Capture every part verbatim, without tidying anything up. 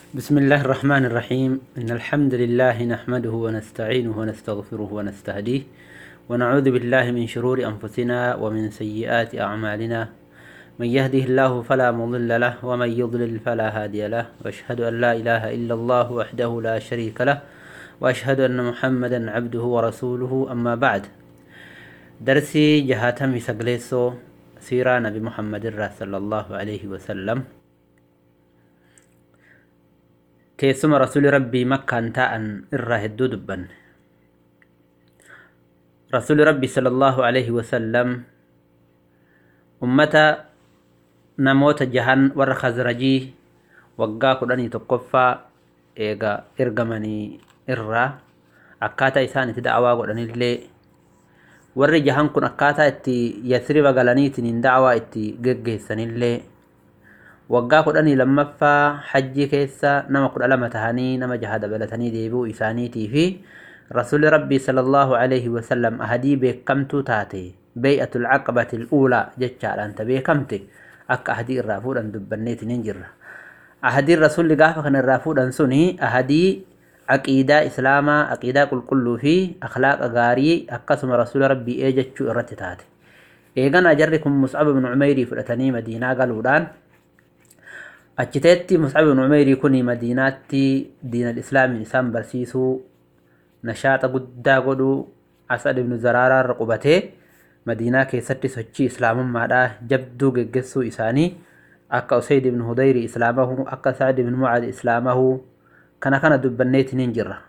بسم الله الرحمن الرحيم إن الحمد لله نحمده ونستعينه ونستغفره ونستهديه ونعوذ بالله من شرور أنفسنا ومن سيئات أعمالنا من يهده الله فلا مضل له ومن يضلل فلا هادي له وأشهد أن لا إله إلا الله وحده لا شريك له وأشهد أن محمدا عبده ورسوله أما بعد درسي جهاتم سقليسو سيرة نبي محمد صلى الله عليه وسلم keessuma rasuuli rabbii makkaan ta'an irraa hedduu dubbanne. Rasuuli rabbii sallallahu alaihi wasallam ummata namoota jahan warra khazrajii waggaa kudhanii tokkoffaa eega ergamanii irraa akkaataa isaan itti da'awaa godhanillee warri jahan kun akkaataa itti Yasriba galaniitiin da'awaa itti geggeessanillee waggaa kudhanii lammaffaa hajjii keessa nama kudha lama tahanii nama jaha dabalatanii deebi'uu isaaniitii fi rasuuli rabbii sallallahu alaihi wasallam ahadii beekamtuu taate bay'atul aqabatil uulaa jechaadhaan ta beekamte akka ahadii irraa fuudhan dubbanneetiin hin jirra. Ahadiin rasuulli gaafa kana irraa fuudhan suni ahadii aqiidaa islaamaa aqiidaa qulqulluu fi akhlaaqa gaarii akkasuma rasuuli rabbii eejechuu irratti taate. Eeganaa jarri kun Mus'ab ibn Umeyrii fudhatanii Madiinaa galuudhaan achiteetti Mus'ab ibn Umeyrii kuni Madiinaatti diina islaamin isaan barsiisuu nashaaxa guddaa godhuu Asad ibn Zaraaraa irra qubatee Madiinaa keessatti sochii islaamummaadhaa jabduu geggeessuu isaanii akka Usayd ibn Hudayri islaamahu akka Sa'd ibn Mu'aad islaamahu kana kana dubbanneetiin hin jirra.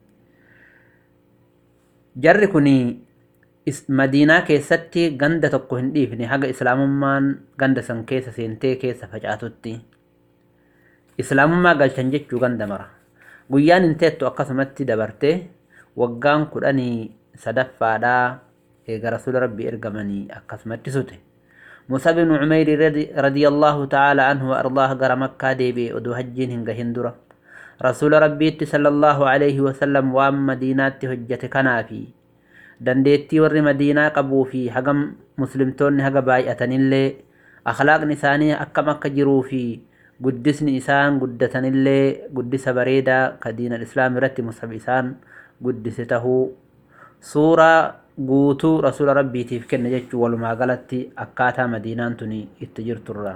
Jarri kuni Madiinaa keessatti ganda tokko hin dhiifne haga islaamummaan ganda san keessa seentee keessa facaatutti. Islaamummaa galchan jechuu ganda mara. Guyyaan inteettu akkasumatti dabarte waggaan kudhanii sadaffaadhaa eega rasuula rabbii ergamanii akkasumatti sute. Mus'ab ibn Umeyri radiyallahu ta'ala anhu wa ardaah gara Makkaa deebi'e oduu hajjiin hin gahin dura. Rasuula rabbiitti sallallahu alaihi wasallam waan Madiinaatti hojjete kanaafi dandeettii warri Madiinaa qabuu fi hagam muslimtoonni haga baay'atanillee akhlaaqni isaanii akkam akka jiruu fi guddisni isaan guddatanillee guddisa bareedaa ka diina islaam irratti Mus'ab isaan guddise tahuu suuraa guutuu rasuula rabbiitiif kenne jechuu walumaa galatti akkaataa Madiinaan tuni itti jirturra.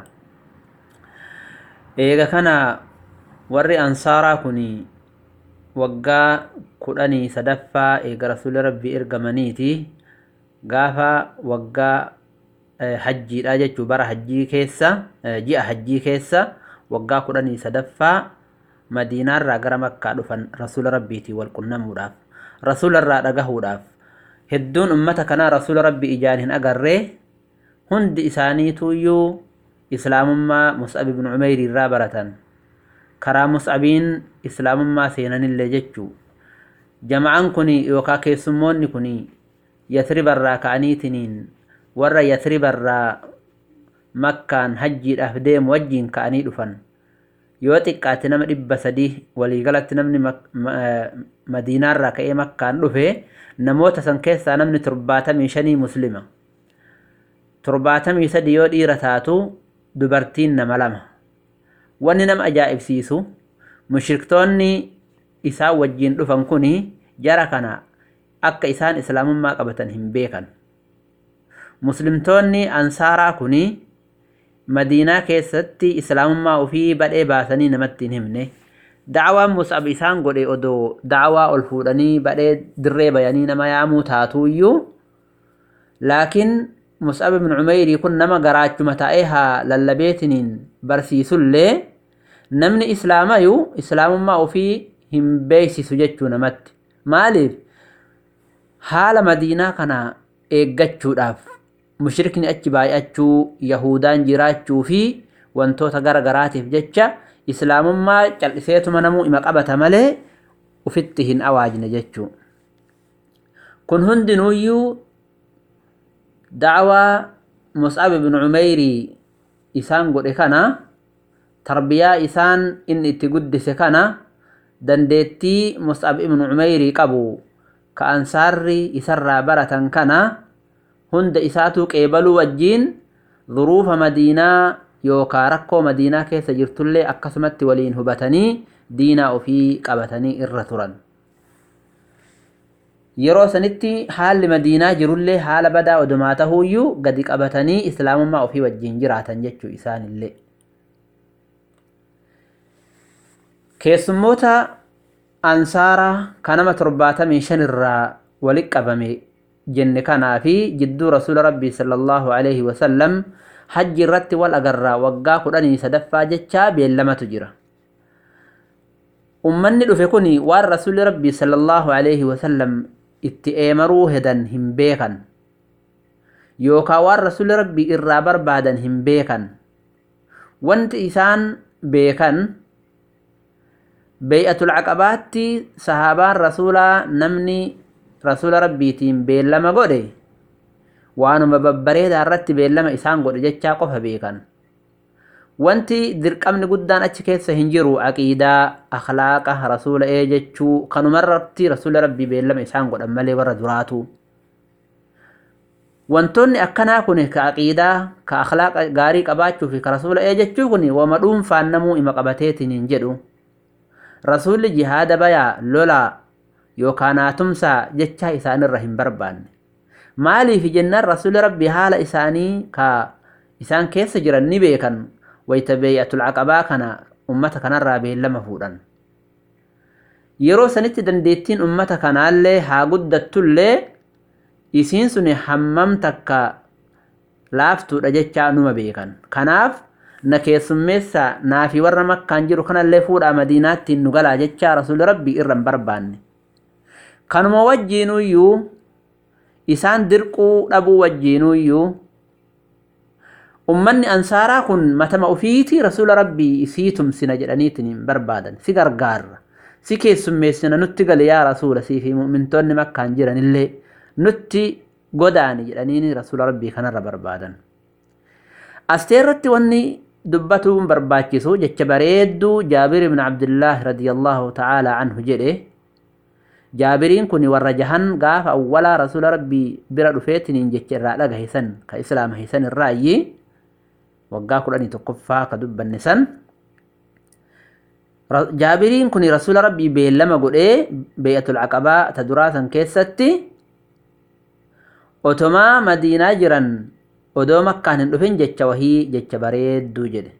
Eega kana warri ansaaraa kuni waggaa kudhanii sadaffaa eega rasuula rabbii ergamaniiti gaafa waggaa hajjiidhaa jechuu bara hajjii keessa ji'a hajjii keessa waggaa kudhanii sadaffaa Madiinaarraa gara Makkaa dhufan rasuula rabbiitii wal qunnamuudhaaf rasuularraa dhagahuudhaaf hedduun ummata kanaa rasuula rabbii ijaan hin agarree hundi isaaniituyyuu islaamummaa Mus'ab ibn Umeyrii irraa baratan karaa Mus'abiin islaamummaa seenanillee jechuu jama'aan kuni yookaan keessummoonni kuni Yasribarraa ka'aniitiniin warra Yasribarraa Makkaan hajjiidhaaf deemu wajjiin ka'anii dhufan yoo xiqqaate nama dhibba sadii waliigalatti namni Madiinaarraa ka'ee Makkaan dhufe namoota san keessaa namni torbaatamii shanii muslima torbaatamii sadii yoo dhiira taatu dubartiin nama lama. Wanni nama ajaa'ibsiisu mushriktoonni isaan wajjiin dhufan kuni jara kana akka isaan islaamummaa qabatan hin beekan. Muslimtoonni ansaaraa kuni Madiinaa keessatti islaamummaa ofii badhee baasanii namatti hin himne. Da'awaan Mus'ab isaan godhe odoo da'awaa ol fuudhanii badhee dirree bayanii nama yaamuu taatuuyyuu laakiin Mus'ab ibn Umeyrii kun nama garaachuma ta'ee haa lallabeetiniin barsiisullee namni islaamayu islaamummaa ofii hin beeksisu jechuu namatti. Maaliif? Haala Madiinaa kana eeggachuudhaaf mushrikni achi baay'achuu Yahudaan jiraachuu fi wantoota gara garaatiif jecha islaamummaa cal'iseetuma namuu ima qabata malee ufitti hin awaajne jechuu. Kun hundinuuyyuu da'awaa Mus'ab ibn Umeyrii isaan godhe kana tarbiyaa isaan inni itti guddise kana dandeettii Mus'ab ibn Umeyrii qabu ka ansaarri isarraa baratan kana hunda isaatu qeebaluu wajjiin dhuruufa Madiinaa yookaan rakkoo madiinaa keessa jirtullee akkasumatti waliin hubatanii diinaa ofii qabatanii irra turan. Yeroo sanitti haalli madiinaa jirullee haala badaa odumaa tahuuyyuu gadi qabatanii islaamummaa ofii wajjin jiraatan jechuu isaanillee. Keessummoota ansaaraa kanama torbaatamii shan irraa walitti qabame jenne kanaa fi jidduu rasuula rabbii sallallahu alaihi wasallam hajji irratti wal agarraa waggaa kudhanii sadaffaa jechaa beellamatu jira. Ummanni dhufe kuni waan rasuulli rabbii sallallahu alaihi wasallam itti eemaruu hedan hin beekan yookaan waan rasuulli rabbii irraa barbaadan hin beekan. Wanti isaan beekan bay'atul aqabaatti sahaabaan rasuulaa namni rasuula rabbiitiin beellama godhe waanuma babbareedaa irratti beellama isaan godhe jechaa qofa beekan. Wanti dirqamni guddaan achi keessa hin jiru aqiidaa akhlaaqa rasuula ee jechuu kanumarratti rasuula rabbii beellama isaan godhan malee warra duraatu. Wantoonni akkanaa kun ka aqiidaa ka akhlaaqa gaarii qabaachuu fi ka rasuula ee jechuu kun wama dhuunfaan namuu ima qabateetiin hin jedhu. Rasuulli jihaada bayaa lolaa yookaan tumsaa jechaa isaanirra hin barbaanne. Maaliif jennaan rasuulli rabbii haala isaanii ka isaan keessa jiran ni beekan wayta bay'atul aqabaa kana ummata kanarraa beellama fuudhan. Yeroo sanitti dandeettiin ummata kanaallee haa guddattullee isiin suni hammam takka laaftuudha jechaa numa beekan. Kanaaf na keessummeessa naafi warra makkaan jiru kanallee fuudhaa madiinaatti nu galaa jechaa rasuulli rabbii irra hin barbaanne. Kanuma wajjiinuyyuu isaan dirquu dhabuu wajjiinuyyuu ummanni ansaaraa kun matama ofiitii rasuula rabbii isii tumsina jedhaniitiin hin barbaadan. Si gargaarra si keessummeessina nutti gali yaa rasuula sii fi mu'mintoonni makkaan jiranillee nutti godaani jedhaniini rasuula rabbii kanarra barbaadan. Asteerratti wanni dubbatuun barbaachisu jecha bareedduu Jaabir ibn Abdullah radiyallahu ta'ala anhu jedhe. Jaabiriin kun warra jahan gaafa awwalaa rasuula rabbii bira dhufeetiin jecha irraa dhagahe san ka islaama hisan irraayyii waggaa kudhanii tokkoffaa ka dubbanne san. Jaabiriin kun rasuula rabbii beellama godhee bay'atul aqabaa ta duraa san keessatti otomaa madiinaa jiran odoo makkaan hin dhufin jecha wahii jecha bareedduu jedhe.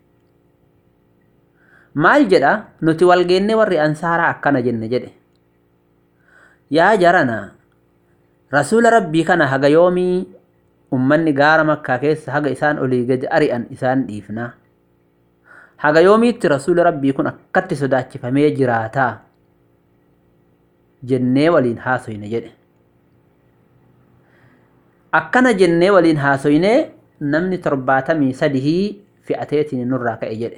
Maal jedha nuti walgeenne warri ansaaraa akkana jenne jedhe. Yaa jarana rasuula rabbii kana haga yoomii ummanni gaara makkaa keessa haga isaan olii gadi ari'an isaan dhiifna. Haga yoomiitti rasuula rabbii kun akkatti sodaachifamee jiraataa jennee waliin haasoyne jedhe. Akkana jennee waliin haasoyne namni torbaatamii sadihii fi'ateetiin nurraa ka'e jedhe.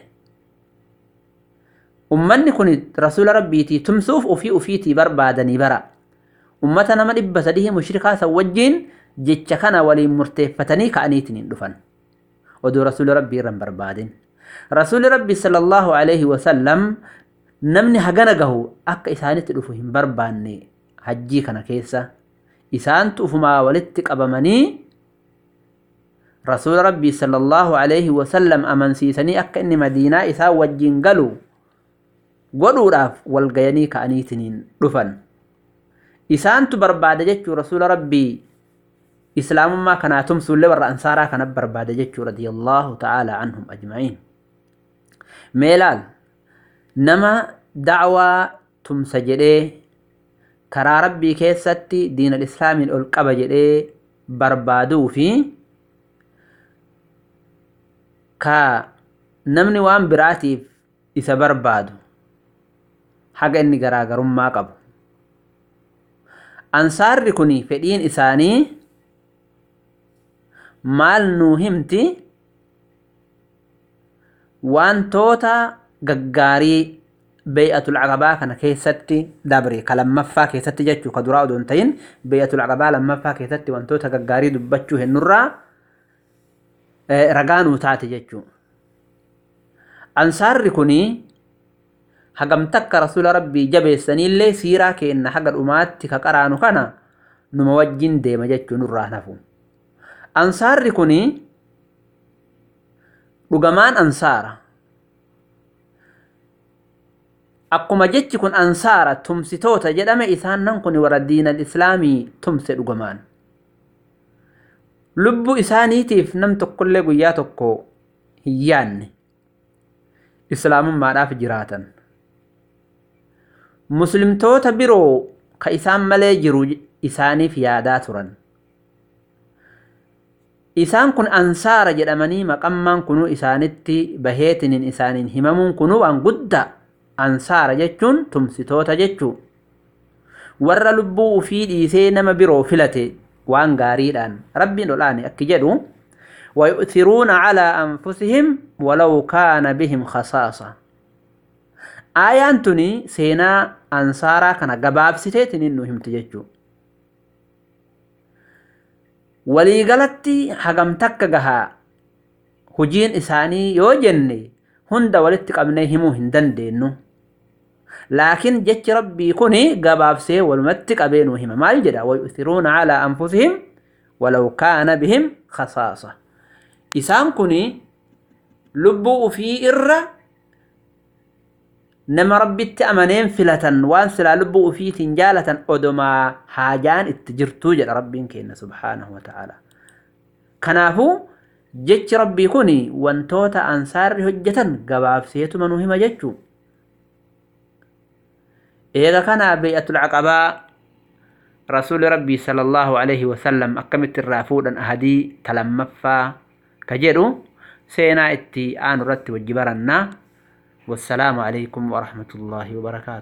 Ummanni kun rasuula rabbiitii tumsuuf ufii ufiitii barbaadanii bara. Ummata nama dhibba sadihii mushrikaa san wajjiin jecha kana waliin murteeffatanii ka'aniitiin hin dhufan. Oduu rasuula rabbii irra hin barbaadin. Rasuulli rabbii sallallahu alaihi wasallam namni hagana gahu akka isaanitti dhufu hin barbaanne hajjii kana keessa. Isaantu ufumaa walitti qabamanii rasuula rabbii sallallahu alaihi wasallam amansiisanii akka inni madiinaa isaa wajjiin galu godhuudhaaf walgayanii ka'aniitiin dhufan. Isaantu barbaada jechuu rasuula rabbii islaamummaa kanaa tumsuullee warra ansaaraa kana barbaada jechuu radiyallahu ta'ala anhum ajma'iin. Meelaal nama da'waa tumsa jedhee karaa rabbii keessatti diinal islaamiin ol qaba jedhee barbaaduu fi ka namni waan biraatiif isa barbaadu haga inni garaagarummaa qabu. Ansaarri kun fedhiin isaanii maal nuu himti wantoota gaggaarii bay'atul aqabaa kana keessatti dabre ka lammaffaa keessatti jechuu ka duraa odoon ta'in bay'atul aqabaa lammaffaa keessatti wantoota gaggaarii dubbachuu hennurraa ragaa nuu taate jechuu. Ansaarri kunii hagam takka rasuula rabbii jabeessaniillee siiraa keenna haga dhumaatti ka qaraanu kana numa wajjin deema jechuu nurraa nafu. Ansaarri kunii dhugamaan ansaara akkuma jechi kun ansaara tumsitoota jedhame isaan nan kun warra diin al-islaamii tumse dhugamaan lubbu isaaniitiif nam tokkollee guyyaa tokko hin yaanne islaamummaadhaaf jiraatan muslimtoota biroo ka isaan malee jiru isaaniif yaadaa turan isaan kun ansaara jedhamanii maqammaan kunuu isaanitti baheetiniin isaaniin himamuun kunuu waan guddaa ansaara jechuun tumsitoota jechuu warra lubbuu ufii dhiisee nama biroo filate waan gaariidhaan rabbiin olaane akki jedhu ويؤثرون على أنفسهم ولو كان بهم خصاصة آيان تني سينا أنصارا كان قباب ستيتن إنه هم تججو ولي قلتي حقم تكقها هجين إساني يوجني هند ولتك أبنيهمو هندن دينو لكن جج ربي كوني قباب سي والمتك أبينوهما ما الجدا ويؤثرون على أنفسهم ولو كان بهم خصاصة إسان كوني لبو في إرّا نما ربي تأمنين فلة وانسلا لبو في تنجالة أدما حاجان اتجرتو جل ربي كينا سبحانه وتعالى كنافو جج ربي كوني وانتوتا أنصار هجة قباب سيتو منوهما ججو إذا كان بيئة العقبة رسول ربي صلى الله عليه وسلم أكمت الرافود أهدي تلمفا كجدو سينا اتي آن رت وجبرنا والسلام عليكم ورحمة الله وبركاته.